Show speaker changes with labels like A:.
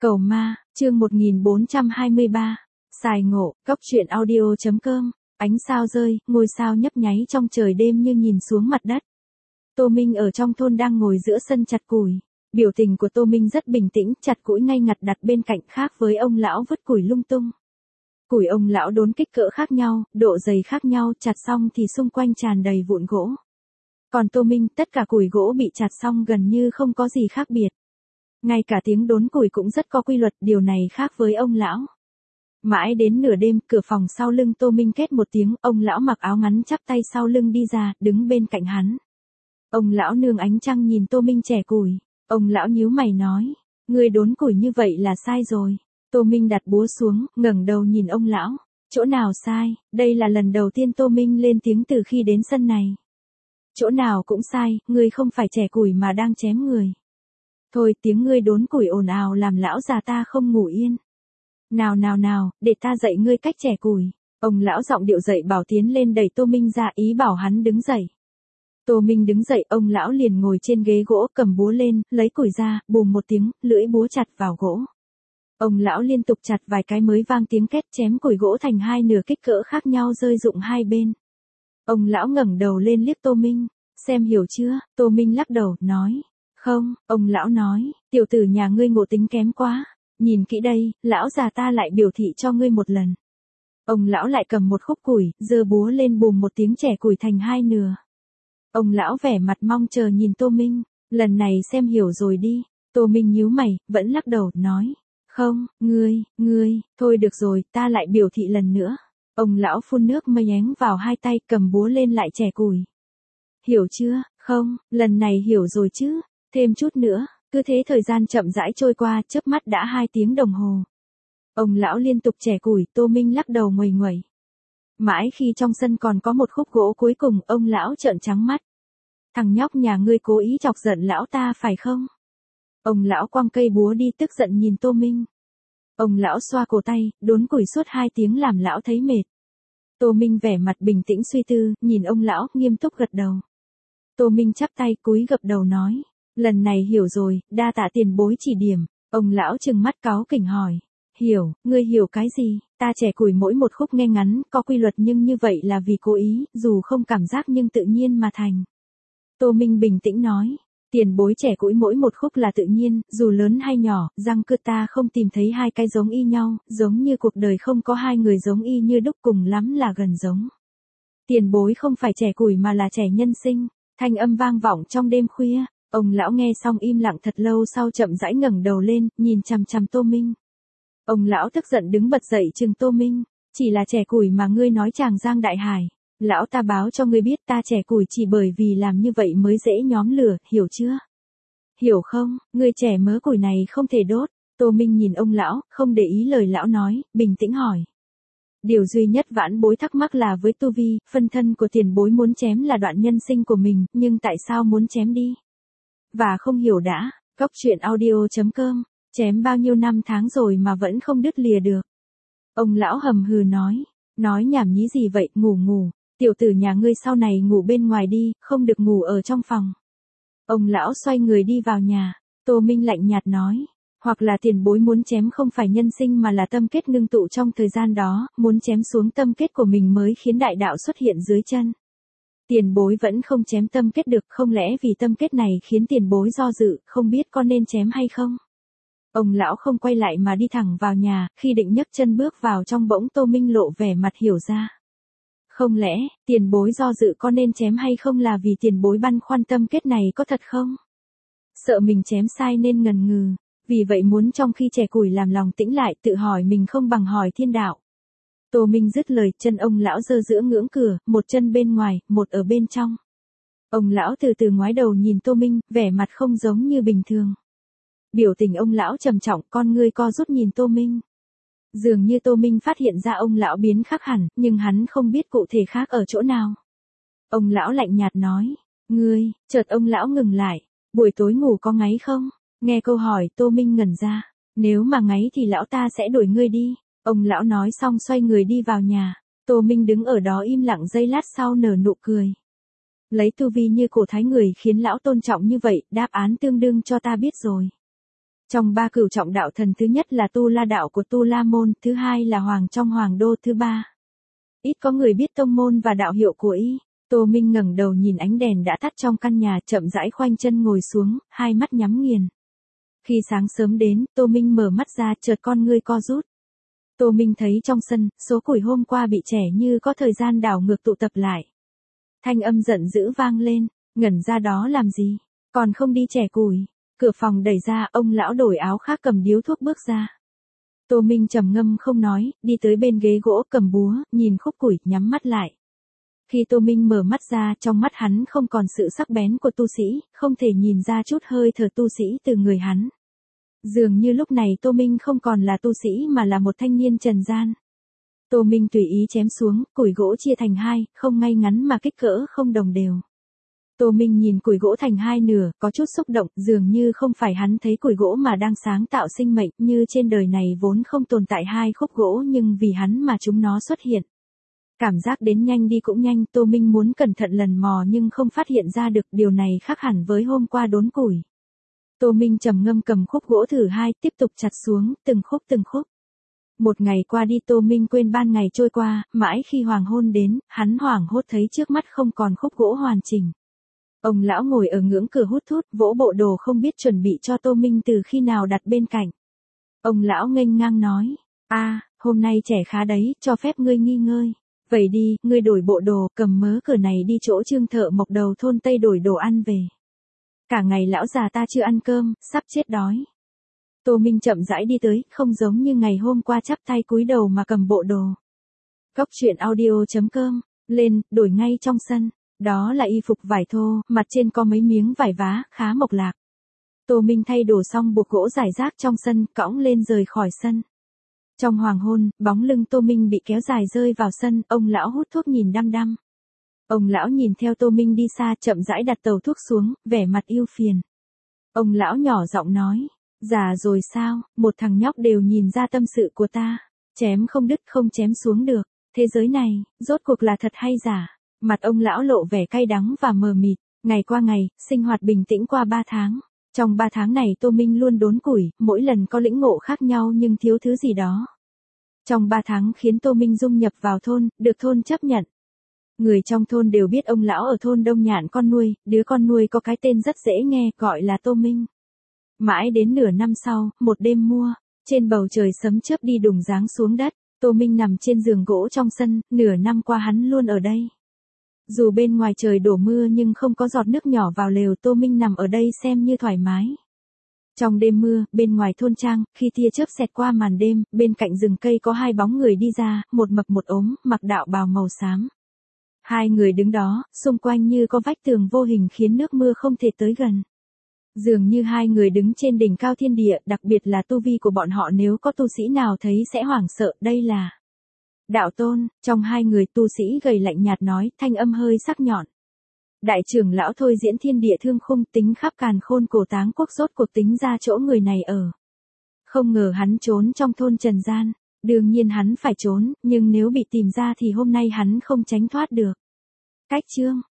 A: Cầu ma, chương 1423. Xài ngộ, cóc truyện audio.com. Ánh sao rơi, ngôi sao nhấp nháy trong trời đêm như nhìn xuống mặt đất. Tô Minh ở trong thôn đang ngồi giữa sân chặt củi. Biểu tình của Tô Minh rất bình tĩnh, chặt củi ngay ngặt đặt bên cạnh, khác với ông lão vứt củi lung tung. Củi ông lão đốn kích cỡ khác nhau, độ dày khác nhau, chặt xong thì xung quanh tràn đầy vụn gỗ. Còn Tô Minh, tất cả củi gỗ bị chặt xong gần như không có gì khác biệt. Ngay cả tiếng đốn củi cũng rất có quy luật, điều này khác với ông lão. Mãi đến nửa đêm, cửa phòng sau lưng Tô Minh két một tiếng, ông lão mặc áo ngắn chắp tay sau lưng đi ra, đứng bên cạnh hắn. Ông lão nương ánh trăng nhìn Tô Minh chẻ củi. Ông lão nhíu mày nói, người đốn củi như vậy là sai rồi. Tô Minh đặt búa xuống, ngẩng đầu nhìn ông lão. Chỗ nào sai, đây là lần đầu tiên Tô Minh lên tiếng từ khi đến sân này. Chỗ nào cũng sai, ngươi không phải chẻ củi mà đang chém người. Thôi, tiếng ngươi đốn củi ồn ào làm lão già ta không ngủ yên. Nào, để ta dạy ngươi cách chẻ củi. Ông lão giọng điệu dậy bảo tiến lên đẩy Tô Minh ra, ý bảo hắn đứng dậy. Tô Minh đứng dậy, ông lão liền ngồi trên ghế gỗ, cầm búa lên, lấy củi ra, bùm một tiếng, lưỡi búa chặt vào gỗ. Ông lão liên tục chặt vài cái mới vang tiếng két, chém củi gỗ thành hai nửa kích cỡ khác nhau rơi rụng hai bên. Ông lão ngẩng đầu lên liếc Tô Minh, xem hiểu chưa? Tô Minh lắc đầu, nói. Không, ông lão nói, tiểu tử nhà ngươi ngộ tính kém quá. Nhìn kỹ đây, lão già ta lại biểu thị cho ngươi một lần. Ông lão lại cầm một khúc củi, giơ búa lên, bùm một tiếng, chẻ củi thành hai nửa. Ông lão vẻ mặt mong chờ nhìn Tô Minh, lần này xem hiểu rồi đi. Tô Minh nhíu mày, vẫn lắc đầu, nói. Không, ngươi, thôi được rồi, ta lại biểu thị lần nữa. Ông lão phun nước mây ém vào hai tay, cầm búa lên lại chẻ củi. Hiểu chưa? Không, lần này hiểu rồi chứ. Thêm chút nữa, cứ thế thời gian chậm rãi trôi qua, chớp mắt đã 2 tiếng đồng hồ. Ông lão liên tục chẻ củi, Tô Minh lắc đầu nguầy nguẩy. Mãi khi trong sân còn có một khúc gỗ cuối cùng, ông lão trợn trắng mắt. Thằng nhóc nhà ngươi cố ý chọc giận lão ta phải không? Ông lão quăng cây búa đi, tức giận nhìn Tô Minh. Ông lão xoa cổ tay, đốn củi suốt 2 tiếng làm lão thấy mệt. Tô Minh vẻ mặt bình tĩnh suy tư, nhìn ông lão, nghiêm túc gật đầu. Tô Minh chắp tay cúi gập đầu nói. Lần này hiểu rồi, đa tạ tiền bối chỉ điểm. Ông lão trừng mắt cáu kỉnh hỏi. Hiểu, ngươi hiểu cái gì? Ta chẻ củi mỗi một khúc nghe ngắn, có quy luật nhưng như vậy là vì cố ý, dù không cảm giác nhưng tự nhiên mà thành. Tô Minh bình tĩnh nói. Tiền bối chẻ củi mỗi một khúc là tự nhiên, dù lớn hay nhỏ, răng cưa ta không tìm thấy hai cái giống y nhau, giống như cuộc đời không có hai người giống y như đúc, cùng lắm là gần giống. Tiền bối không phải chẻ củi mà là chẻ nhân sinh. Thanh âm vang vọng trong đêm khuya. Ông lão nghe xong im lặng thật lâu, sau chậm rãi ngẩng đầu lên, nhìn chằm chằm Tô Minh. Ông lão tức giận đứng bật dậy trừng Tô Minh. Chỉ là chẻ củi mà ngươi nói Tràng Giang Đại Hải. Lão ta báo cho ngươi biết ta chẻ củi chỉ bởi vì làm như vậy mới dễ nhóm lửa, hiểu chưa? Hiểu không, ngươi chẻ mớ củi này không thể đốt. Tô Minh nhìn ông lão, không để ý lời lão nói, bình tĩnh hỏi. Điều duy nhất vãn bối thắc mắc là với tu vi, phân thân của tiền bối muốn chém là đoạn nhân sinh của mình, nhưng tại sao muốn chém đi? Và không hiểu đã, cóc truyện audio.com, chém bao nhiêu năm tháng rồi mà vẫn không đứt lìa được. Ông lão hầm hừ nói nhảm nhí gì vậy, ngủ, tiểu tử nhà ngươi sau này ngủ bên ngoài đi, không được ngủ ở trong phòng. Ông lão xoay người đi vào nhà. Tô Minh lạnh nhạt nói, hoặc là tiền bối muốn chém không phải nhân sinh mà là tâm kết ngưng tụ trong thời gian đó, muốn chém xuống tâm kết của mình mới khiến đại đạo xuất hiện dưới chân. Tiền bối vẫn không chém tâm kết được, không lẽ vì tâm kết này khiến tiền bối do dự, không biết có nên chém hay không? Ông lão không quay lại mà đi thẳng vào nhà, khi định nhấc chân bước vào trong bỗng Tô Minh lộ vẻ mặt hiểu ra. Không lẽ, tiền bối do dự có nên chém hay không là vì tiền bối băn khoăn tâm kết này có thật không? Sợ mình chém sai nên ngần ngừ, vì vậy muốn trong khi chẻ củi làm lòng tĩnh lại, tự hỏi mình không bằng hỏi thiên đạo. Tô Minh dứt lời, chân ông lão giơ giữa ngưỡng cửa, một chân bên ngoài, một ở bên trong. Ông lão từ từ ngoái đầu nhìn Tô Minh, vẻ mặt không giống như bình thường. Biểu tình ông lão trầm trọng, con ngươi co rút nhìn Tô Minh. Dường như Tô Minh phát hiện ra ông lão biến khác hẳn, nhưng hắn không biết cụ thể khác ở chỗ nào. Ông lão lạnh nhạt nói, chợt ông lão ngừng lại, buổi tối ngủ có ngáy không? Nghe câu hỏi, Tô Minh ngẩn ra, nếu mà ngáy thì lão ta sẽ đuổi ngươi đi. Ông lão nói xong xoay người đi vào nhà. Tô Minh đứng ở đó im lặng giây lát sau nở nụ cười. Lấy tu vi như cổ thái người khiến lão tôn trọng như vậy, đáp án tương đương cho ta biết rồi. Trong ba cửu trọng đạo thần, thứ nhất là Tu La đạo của Tu La môn, thứ hai là Hoàng trong Hoàng đô, thứ ba. Ít có người biết tông môn và đạo hiệu của y. Tô Minh ngẩng đầu nhìn ánh đèn đã tắt trong căn nhà, chậm rãi khoanh chân ngồi xuống, hai mắt nhắm nghiền. Khi sáng sớm đến, Tô Minh mở mắt ra, chợt con ngươi co rút. Tô Minh thấy trong sân, số củi hôm qua bị trẻ như có thời gian đảo ngược tụ tập lại. Thanh âm giận dữ vang lên, ngẩn ra đó làm gì, còn không đi chẻ củi. Cửa phòng đẩy ra, ông lão đổi áo khác cầm điếu thuốc bước ra. Tô Minh trầm ngâm không nói, đi tới bên ghế gỗ cầm búa, nhìn khúc củi, nhắm mắt lại. Khi Tô Minh mở mắt ra, trong mắt hắn không còn sự sắc bén của tu sĩ, không thể nhìn ra chút hơi thở tu sĩ từ người hắn. Dường như lúc này Tô Minh không còn là tu sĩ mà là một thanh niên trần gian. Tô Minh tùy ý chém xuống, củi gỗ chia thành hai, không ngay ngắn mà kích cỡ không đồng đều. Tô Minh nhìn củi gỗ thành hai nửa, có chút xúc động, dường như không phải hắn thấy củi gỗ mà đang sáng tạo sinh mệnh, như trên đời này vốn không tồn tại hai khúc gỗ nhưng vì hắn mà chúng nó xuất hiện. Cảm giác đến nhanh đi cũng nhanh, Tô Minh muốn cẩn thận lần mò nhưng không phát hiện ra được, điều này khác hẳn với hôm qua đốn củi. Tô Minh trầm ngâm cầm khúc gỗ thử hai, tiếp tục chặt xuống, từng khúc. Một ngày qua đi, Tô Minh quên ban ngày trôi qua, mãi khi hoàng hôn đến, hắn hoảng hốt thấy trước mắt không còn khúc gỗ hoàn chỉnh. Ông lão ngồi ở ngưỡng cửa hút thuốc, vỗ bộ đồ không biết chuẩn bị cho Tô Minh từ khi nào đặt bên cạnh. Ông lão nghênh ngang nói, hôm nay trẻ khá đấy, cho phép ngươi nghỉ ngơi. Vậy đi, ngươi đổi bộ đồ, cầm mớ cửa này đi chỗ Trương thợ mộc đầu thôn Tây đổi đồ ăn về. Cả ngày lão già ta chưa ăn cơm, sắp chết đói. Tô Minh chậm rãi đi tới, không giống như ngày hôm qua chắp tay cúi đầu mà cầm bộ đồ. Cóc truyện audio.com, lên, đổi ngay trong sân. Đó là y phục vải thô, mặt trên có mấy miếng vải vá, khá mộc lạc. Tô Minh thay đồ xong buộc gỗ rải rác trong sân, cõng lên rời khỏi sân. Trong hoàng hôn, bóng lưng Tô Minh bị kéo dài rơi vào sân, ông lão hút thuốc nhìn đăm đăm. Ông lão nhìn theo Tô Minh đi xa, chậm rãi đặt tàu thuốc xuống, vẻ mặt ưu phiền. Ông lão nhỏ giọng nói, già rồi sao, một thằng nhóc đều nhìn ra tâm sự của ta. Chém không đứt không chém xuống được, thế giới này, rốt cuộc là thật hay giả? Mặt ông lão lộ vẻ cay đắng và mờ mịt, ngày qua ngày, sinh hoạt bình tĩnh qua 3 tháng. Trong 3 tháng này Tô Minh luôn đốn củi, mỗi lần có lĩnh ngộ khác nhau nhưng thiếu thứ gì đó. Trong 3 tháng khiến Tô Minh dung nhập vào thôn, được thôn chấp nhận. Người trong thôn đều biết ông lão ở thôn Đông Nhạn con nuôi, đứa con nuôi có cái tên rất dễ nghe, gọi là Tô Minh. Mãi đến nửa năm sau, một đêm mưa, trên bầu trời sấm chớp đi đùng giáng xuống đất, Tô Minh nằm trên giường gỗ trong sân, nửa năm qua hắn luôn ở đây. Dù bên ngoài trời đổ mưa nhưng không có giọt nước nhỏ vào lều, Tô Minh nằm ở đây xem như thoải mái. Trong đêm mưa, bên ngoài thôn trang, khi tia chớp xẹt qua màn đêm, bên cạnh rừng cây có hai bóng người đi ra, một mập một ốm, mặc đạo bào màu xám. Hai người đứng đó, xung quanh như có vách tường vô hình khiến nước mưa không thể tới gần. Dường như hai người đứng trên đỉnh cao thiên địa, đặc biệt là tu vi của bọn họ, nếu có tu sĩ nào thấy sẽ hoảng sợ. Đây là đạo tôn. Trong hai người, tu sĩ gầy lạnh nhạt nói, thanh âm hơi sắc nhọn. Đại trưởng lão thôi diễn thiên địa thương khung, tính khắp càn khôn cổ táng quốc, rốt cuộc tính ra chỗ người này ở. Không ngờ hắn trốn trong thôn trần gian. Đương nhiên hắn phải trốn, nhưng nếu bị tìm ra thì hôm nay hắn không tránh thoát được. Cách chương